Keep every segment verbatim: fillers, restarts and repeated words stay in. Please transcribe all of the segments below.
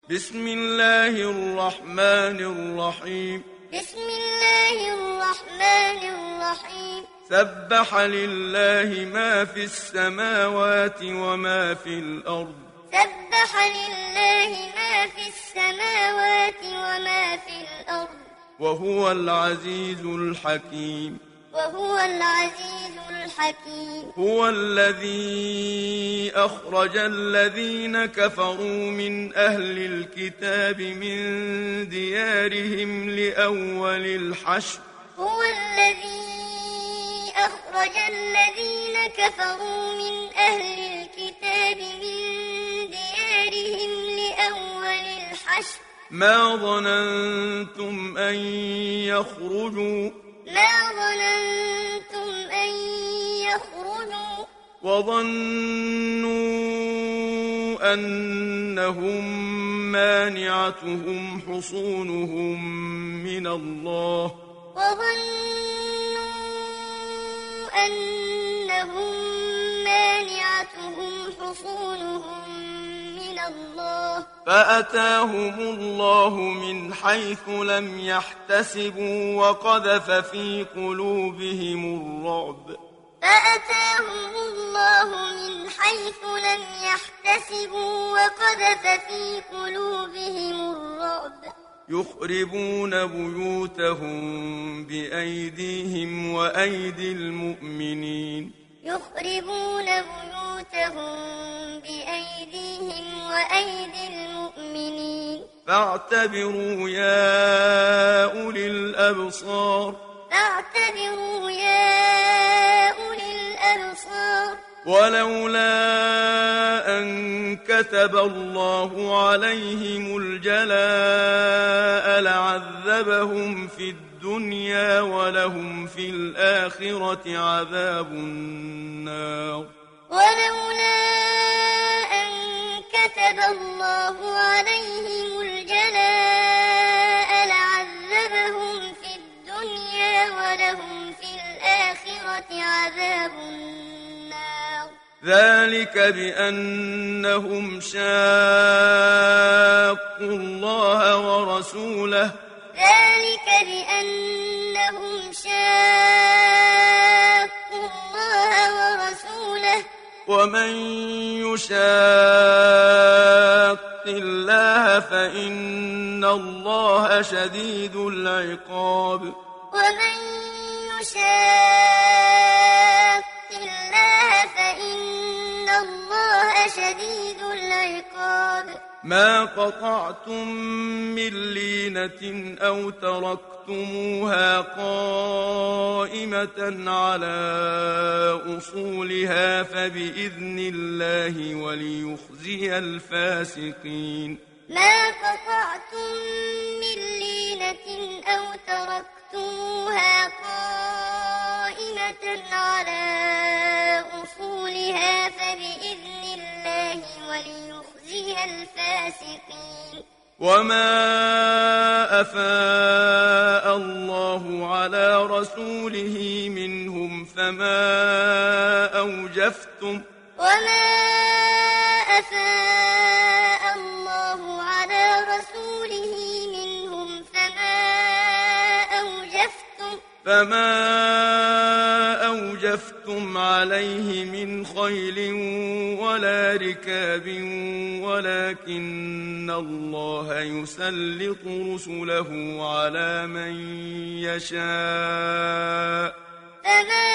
بسم الله الرحمن الرحيم بسم الله الرحمن الرحيم سبح لله ما في السماوات وما في الأرض سبح لله ما في السماوات وما في الأرض وهو العزيز الحكيم وهو العزيز الحكيم هو الذي أخرج الذين كفروا من أهل الكتاب من ديارهم لأول الحشر هو الذي أخرج الذين كفروا من أهل الكتاب من ديارهم لأول الحشر ما ظننتم أن يخرجوا ما ظننتم أن يخرجوا وظنوا أنهم مانعتهم حصونهم من الله وظنوا أنهم مانعتهم حصونهم من الله فأتاهم الله من حيث لم يحتسبوا وقذف في قلوبهم الرعب فأتاهم الله من حيث لم يحتسبوا وقذف في قلوبهم الرعب يخربون بيوتهم بأيديهم وأيدي المؤمنين يخربون بيوتهم بأيديهم وأيدي المؤمنين فاعتبروا يا أولي الأبصار فاعتبروا يا أولي الأبصار ولولا أن كتب الله عليهم الجلاء لعذبهم في الدنيا ولهم في الآخرة عذاب النار ولولا أن كتب الله عليهم الجلاء لعذبهم في الدنيا ولهم في الآخرة عذاب النار ذلك بأنهم شاقوا الله ورسوله ذلك بأنهم شاقوا الله ورسوله ومن يشاق الله فإن الله شديد العقاب ومن يشاق الله فإن الله شديد العقاب ما قطعتم من لينة أو تركتموها قائمة على أصولها فبإذن الله وليخزي الفاسقين ما قطعتم من لينة أو تركتموها قائمة على أصولها فبإذن الله وليخزي الفاسقين وما أفاء الله على رسوله منهم فما أوجفتم وما أفاء الله على رسوله منهم فما أوجفتم فما أوجفتم عليه من خيل ولا ركاب ولكن الله يسلط رسله على من يشاء فما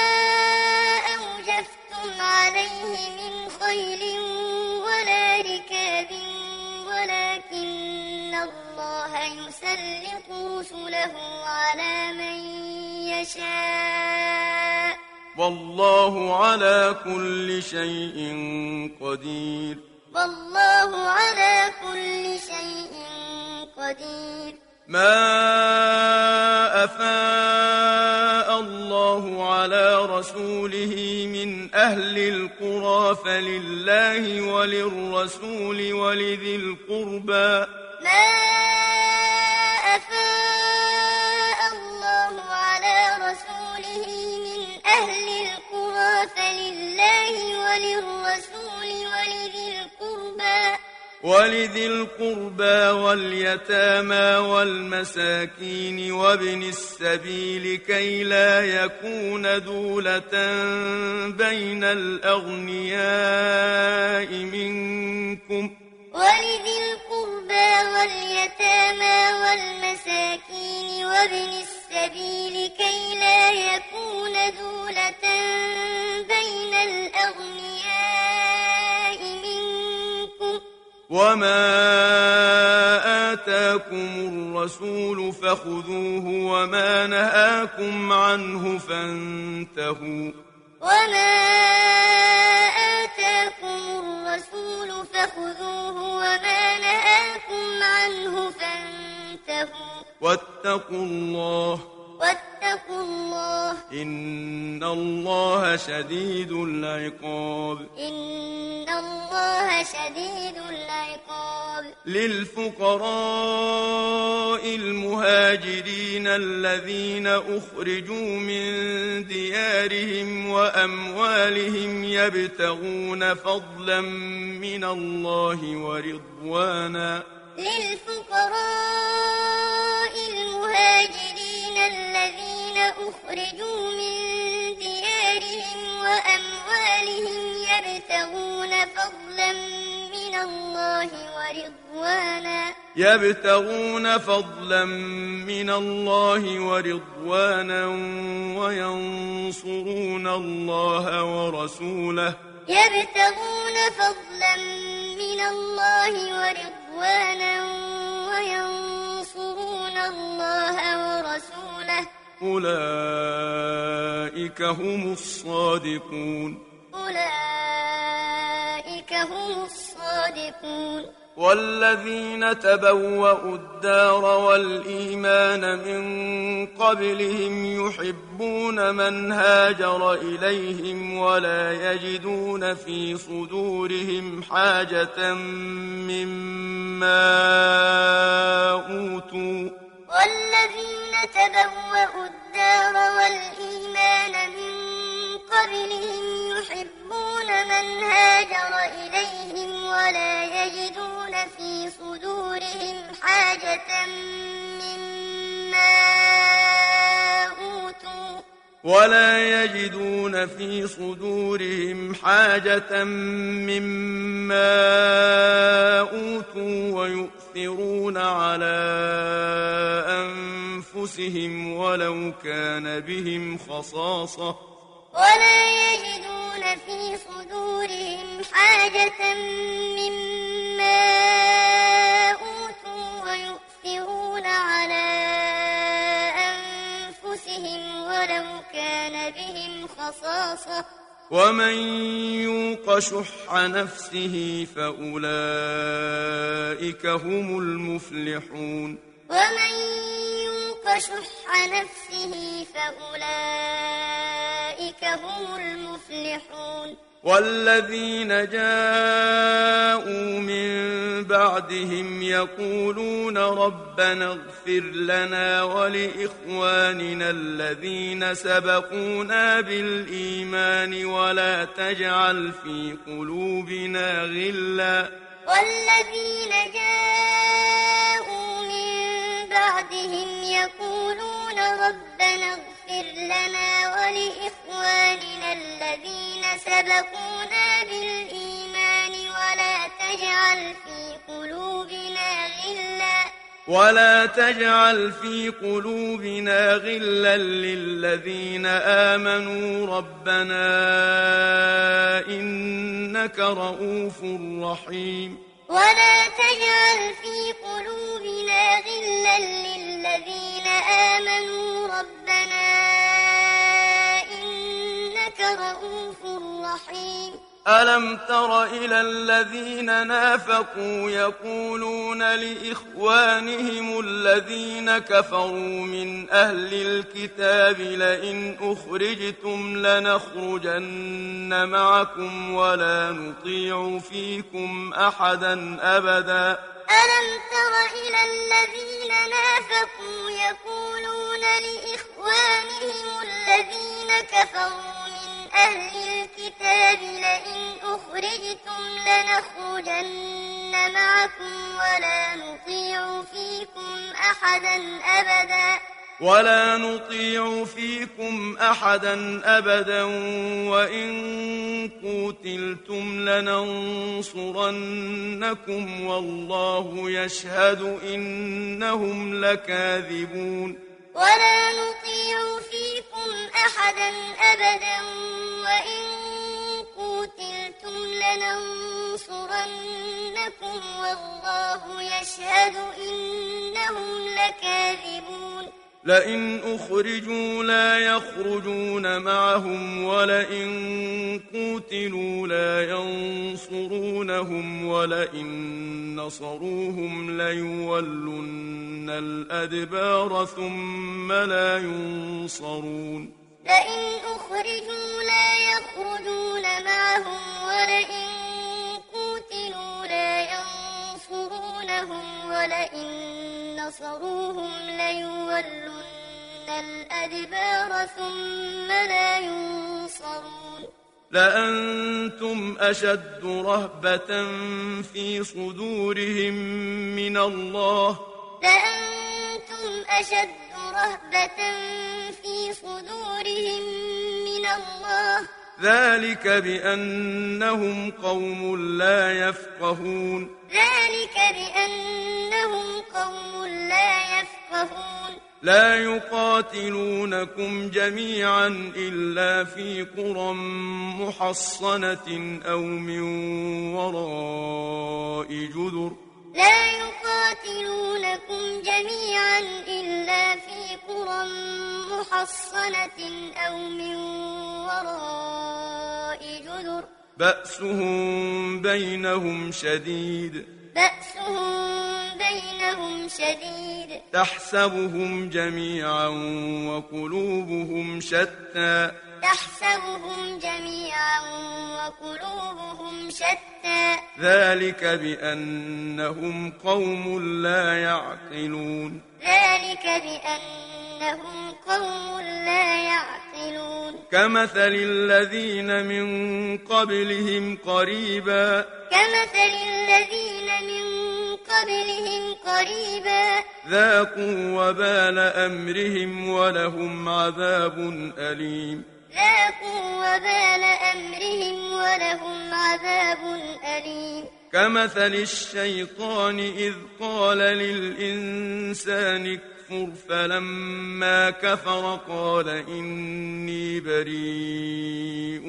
أوجفتم عليه من خيل ولا ركاب ولكن الله يسلط رسله على من يشاء والله على كل شيء قدير والله على كل شيء قدير ما أفاء الله على رسوله من أهل القرى فلله وللرسول ولذي القربى ما أفاء الله على رسوله من أهل القرى فلله وللرسول ولذي القربى ولذي القربى واليتامى والمساكين وابن السبيل كي لا يكون دولة بين الأغنياء منكم ولذي القربى واليتامى والمساكين وابن السبيل كي لا يكون دولة بين الأغنياء منكم وما آتاكم الرسول فخذوه وما نهاكم عنه فانتهوا وما آتاكم الرسول فخذوه وما نهاكم عنه فانتهوا واتقوا الله واتقوا الله إن الله شديد العقاب إن الله شديد العقاب للفقراء المهاجرين الذين أخرجوا من ديارهم وأموالهم يبتغون فضلا من الله ورضوانا للفقراء المهاجرين الذين أخرجوا من ديارهم وأموالهم يبتغون فضلا من الله ورضوانا يبتغون فضلا من الله ورضوانا وينصرون الله ورسوله يبتغون فضلا من الله ورضوانا وينصرون الله ورسوله أولئك هم الصادقون أولئك هم الصادقون والذين تبوأوا الدار والإيمان من قبلهم يحبون من هاجر إليهم ولا يجدون في صدورهم حاجة مما أوتوا والذين تبوأوا الدار والإيمان من قبلهم يحبون من هاجر إليهم ولا يجدون في صدورهم حاجة مما أوتوا ولا يجدون في صدورهم حاجة مما أوتوا ويؤثرون على أنفسهم ولو كان بهم خصاصة ولا يجدون في صدورهم حاجة مما أوتوا ويؤثرون على أنفسهم ولو كان بهم خصاصة ومن يوق شح نفسه فأولئك هم المفلحون ومن يوق شح نفسه فأولئك هم المفلحون والذين جاءوا من بعدهم يقولون ربنا اغفر لنا ولإخواننا الذين سبقونا بالإيمان ولا تجعل في قلوبنا غلا والذين جاءوا من بعدهم يقولون ربنا اغفر لنا ولإخواننا الذين سبقونا بالإيمان ولا تجعل في قلوبنا غلا ولا تجعل في قلوبنا غلا للذين آمنوا ربنا إنك رؤوف رحيم ولا تجعل في قلوبنا غلا للذين آمنوا ربنا إنك رؤوف رحيم ألم تر إلى الذين نافقوا يقولون لإخوانهم الذين كفروا من أهل الكتاب لئن أخرجتم لنخرجن معكم ولا نطيع فيكم أحدا أبدا ألم تر إلى الذين نافقوا يقولون لإخوانهم الذين كفروا من أهل الكتاب لئن أخرجتم لنخرجن معكم ولا نطيع فيكم أحدا أبدا ولا نطيع فيكم أحدا أبدا وإن قوتلتم لننصرنكم والله يشهد إنهم لكاذبون ولا نطيع فيكم أحدا أبدا وإن قوتلتم لننصرنكم والله يشهد إنهم لكاذبون لئن أخرجوا لا يخرجون معهم ولئن قوتلوا لا ينصرونهم ولئن نصروهم ليولن الأدبار ثم لا ينصرون لئن أخرجوا لا يخرجون معهم ولئن قوتلوا لا ينصرونهم ولئن نصروهم ليولن الأدبار ثم لا ينصرون لأنتم أشد رهبة في صدورهم من الله لأنتم أشد رهبة في صدورهم من الله ذلك بأنهم قوم لا يفقهون ذلك بأنهم قوم لا يفقهون لا يقاتلونكم جميعا إلا في قرى محصنة أو من وراء جدر لا يقاتلونكم جميعا إلا في قرى محصنة أو من وراء جدر بأسهم بينهم شديد بأسهم بينهم شديد تحسبهم جميعا وقلوبهم شتى تحسبهم جميعا وقلوبهم شتى ذلك بأنهم قوم لا يعقلون ذلك بأنهم قوم لا يعقلون كمثل الذين من قبلهم قريبا كمثل الذين من قبلهم قريبا ذاقوا وبال أمرهم ولهم عذاب أليم ذاقوا وبال أمرهم ولهم عذاب أليم كمثل الشيطان إذ قال للإنسان اكفر فلما كفر قال إني بريء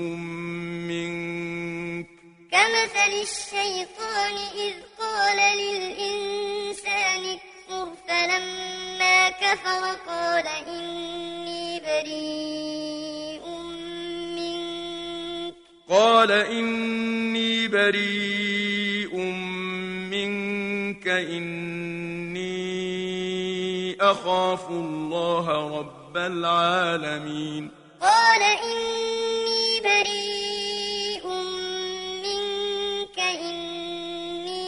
منك كمثل الشيطان إذ قال للإنسان اكفر فلما كفر قال إني بريء منك قال إني بريء منك إني أخاف الله رب العالمين قال إني بريء منك إني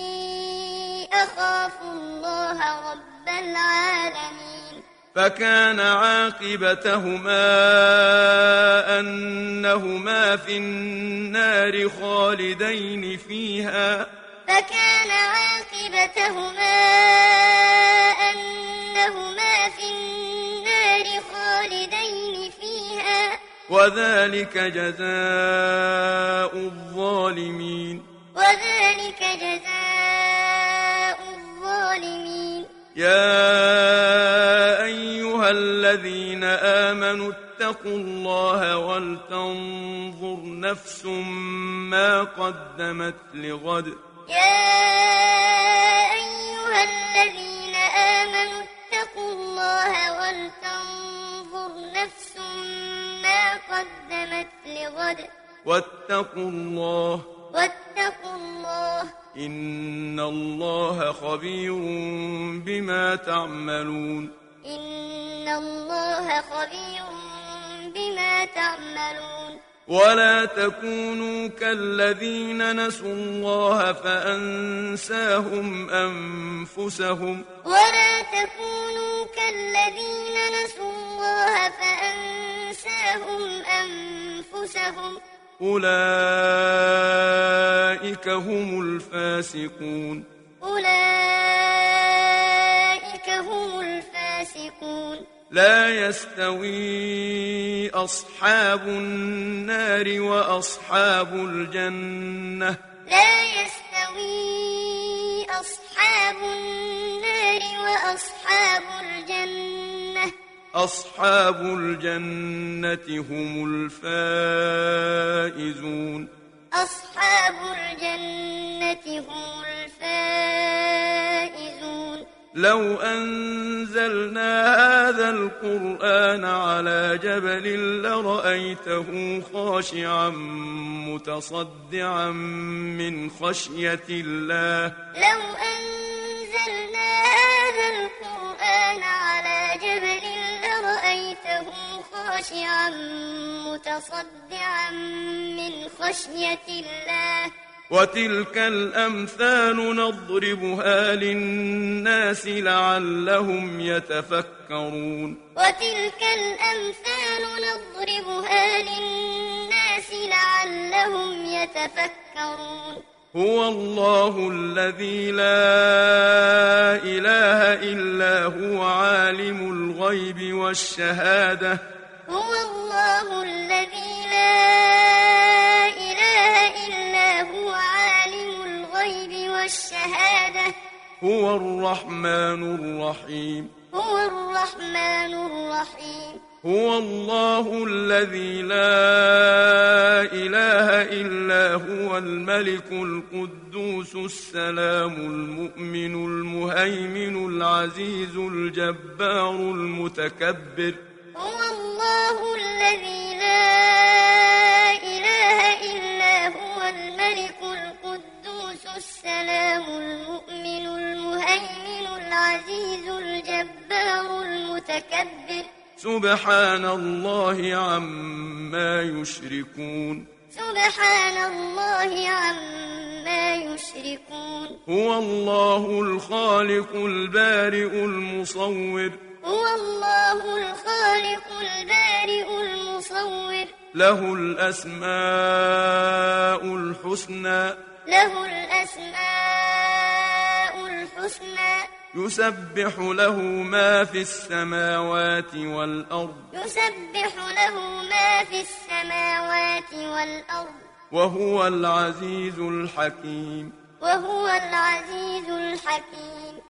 أخاف الله رب العالمين فكان عاقبتهما أنهما في النار خالدين فيها فكان عاقبتهما أنهما في النار خالدين فيها وذلك جزاء الظالمين وذلك جزاء الظالمين يا أيها الذين آمنوا اتقوا الله ولتنظر نفس ما قدمت لغد يا أيها الذين آمنوا اتقوا الله ولتنظر نفس ما قدمت لغد واتقوا الله واتقوا الله إن الله خبير بما تعملون إن الله خبير بما تعملون ولا تكونوا كالذين نسوا الله فأنساهم أنفسهم ولا تكونوا كالذين نسوا الله فأنساهم أنفسهم أولئك هم الفاسقون أولئك هم الفاسقون لا يستوي أصحاب النار وأصحاب الجنة لا يستوي أصحاب النار وأصحاب الجنة أصحاب الجنة هم الفائزون أصحاب الجنة هم الفائزون لو أنزلنا هذا القرآن على جبل لرأيته خاشعا متصدعا من خشية الله لو أنزلنا هذا القرآن على جبل لرأيته خاشعا متصدعا من خشية الله وتلك الأمثال نضربها للناس لعلهم يتفكرون وتلك الأمثال نضربها للناس لعلهم يتفكرون هو الله الذي لا إله إلا هو عالم الغيب والشهادة هو الله الذي لا إله إلا هو عالم الغيب والشهادة هو الرحمن الرحيم هو الرحمن الرحيم هو الله الذي لا إله إلا هو الملك القدوس السلام المؤمن المهيمن العزيز الجبار المتكبر هو الله الذي لا إله إلا هو الملك القدوس السلام المؤمن المهيمن العزيز الجبار المتكبر سبحان الله عما يشركون سبحان الله عما يشركون هو الله الخالق البارئ المصور هو الله الخالق البارئ المصور له الأسماء الحسنى له الأسماء الحسنى يسبح له ما في السماوات والأرض يسبح له ما في السماوات والأرض وهو العزيز الحكيم وهو العزيز الحكيم